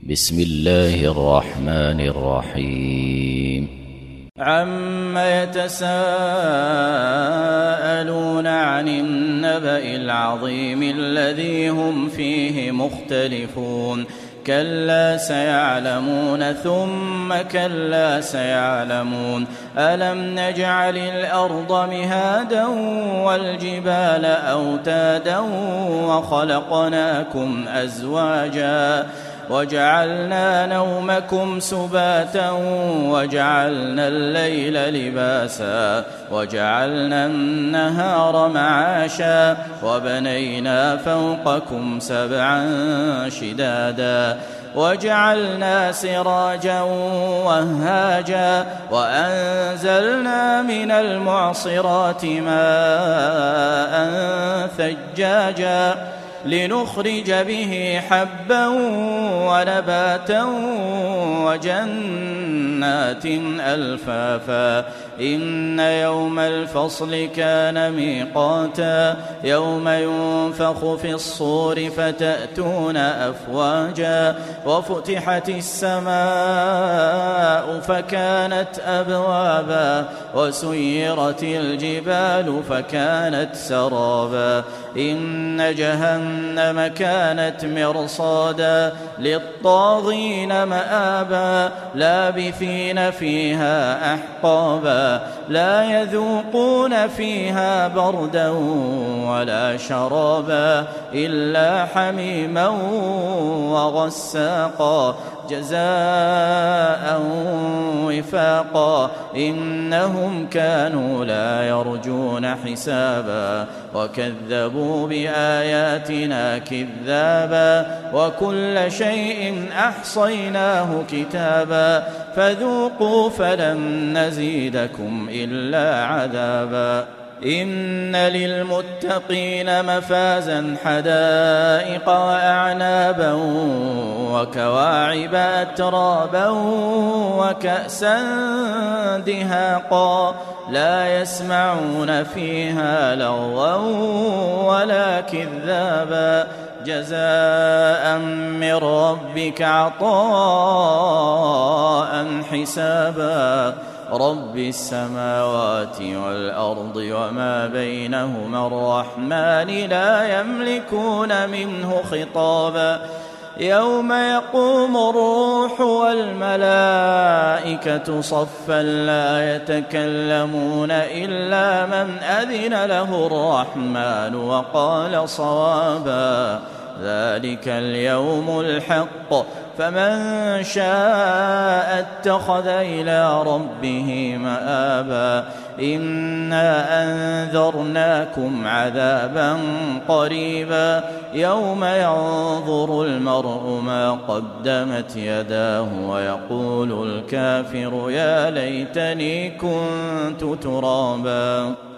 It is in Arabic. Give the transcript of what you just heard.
بسم الله الرحمن الرحيم. عم يتساءلون عن النبأ العظيم الذي هم فيه مختلفون كلا سيعلمون ثم كلا سيعلمون ألم نجعل الأرض مهادا والجبال أوتادا وخلقناكم أزواجا وجعلنا نومكم سباتا وجعلنا الليل لباسا وجعلنا النهار معاشا وبنينا فوقكم سبعا شدادا وجعلنا سراجا وهاجا وأنزلنا من المعصرات ماء ثجاجا لنخرج به حبا ونباتا وجنات ألفافا إن يوم الفصل كان ميقاتا يوم ينفخ في الصور فتأتون أفواجا وفتحت السماء فكانت أبوابا وسيرت الجبال فكانت سرابا إن جهنم كانت مرصادا للطاغين مآبا لابثين فيها أحقابا لا يذوقون فيها بردا ولا شرابا إلا حميما وغساقا جزاء وفاقا إنهم كانوا لا يرجون حسابا وكذبوا بآياتنا كذابا وكل شيء أحصيناه كتابا فذوقوا فلن نزيدكم إلا عذابا إن للمتقين مفازا حدائق وأعنابا وكواعب أترابا وكأسا دهاقا لا يسمعون فيها لغوا ولا كذابا جزاء من ربك عطاء حسابا رب السماوات والأرض وما بينهما الرحمن لا يملكون منه خطابا يوم يقوم الروح والملائكة صفا لا يتكلمون إلا من أذن له الرحمن وقال صوابا ذلك اليوم الحق فمن شاء اتخذ إلى ربه مآبا إنا أنذرناكم عذابا قريبا يوم ينظر المرء ما قدمت يداه ويقول الكافر يا ليتني كنت ترابا.